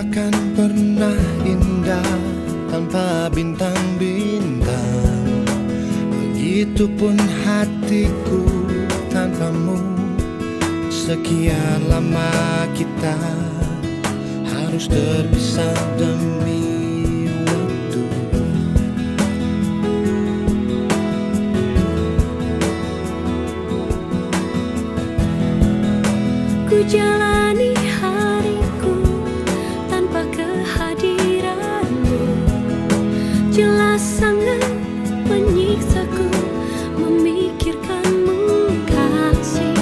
takkan pernah indah tanpa bintang-bintang. Begitupun hatiku tanpamu. Sekian lama kita harus terpisah demi waktu. Ku jalani hariku tanpa kehadiranmu. Jelas sangat menyiksaku memikirkanmu kasih.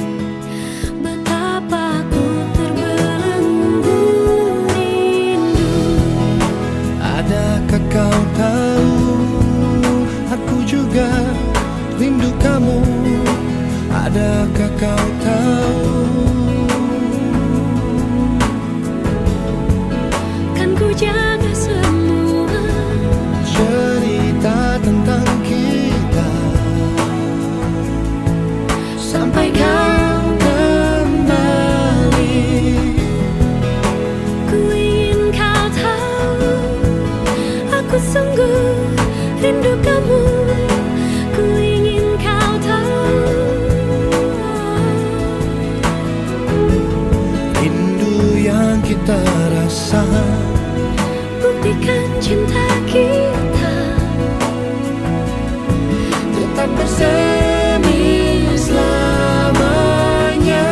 Betapa ku terbelenggu rindu. Adakah kau tahu, aku juga rindu kamu. Adakah kau tahu, kan ku jaga semua cerita tentang kita sampai kau kembali. Ku ingin kau tahu, aku sungguh rindu kamu. Ku ingin kau tahu, rindu yang kita rasa, buktikan cinta kita tetap bersemi selamanya.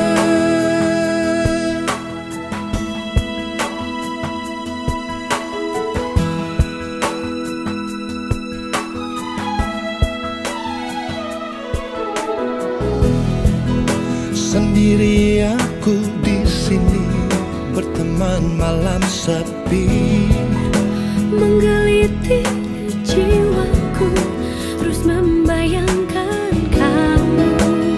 Sendiri aku di sini berteman malam sepi, menggeliti jiwaku, terus membayangkan kamu.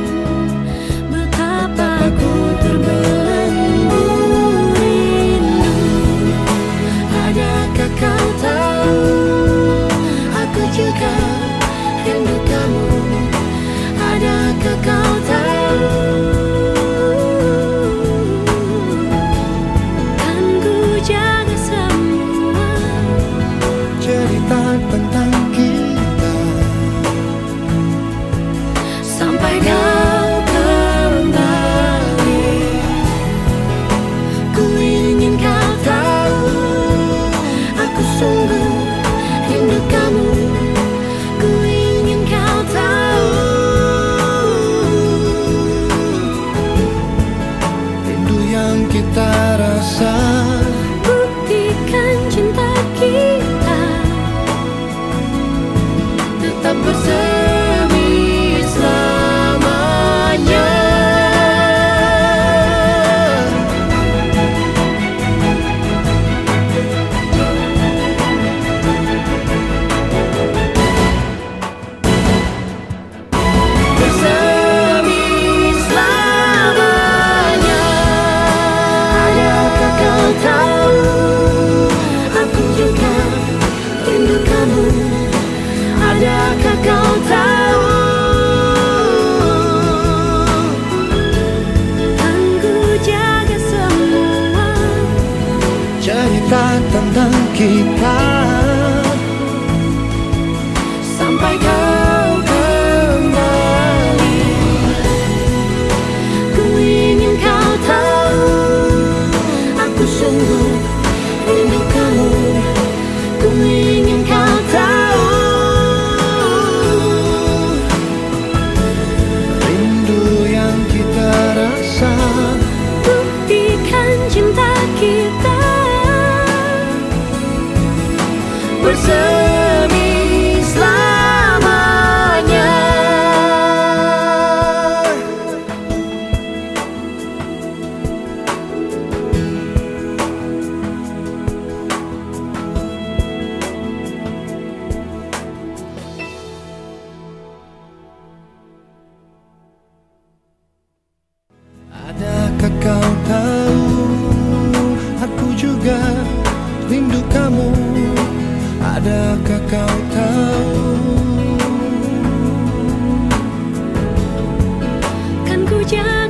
Betapa ku terbelenggu rindu. adakah kau tahu, aku juga rindu kamu. Adakah kau tahu, Kan ku jaga semua cerita tentang kita sampai kau kembali. Ku ingin kau tahu, aku sungguh rindu kamu. Ku ingin kau tahu, rindu yang kita rasa, buktikan cinta kita tetap bersemi selamanya. Bersemi selamanya. Adakah kau tahu, aku juga rindu kamu. Adakah kau tahu, kan ku jaga semua cerita tentang kita sampai kau kembali. Ku ingin kau tahu, Aku sungguh rindu kamu. Ku ingin kau tahu, rindu yang kita rasa, buktikan cinta kita bersemi selamanya. Adakah kau tahu, aku juga rindu kamu. Adakah kau tahu, kan ku jaga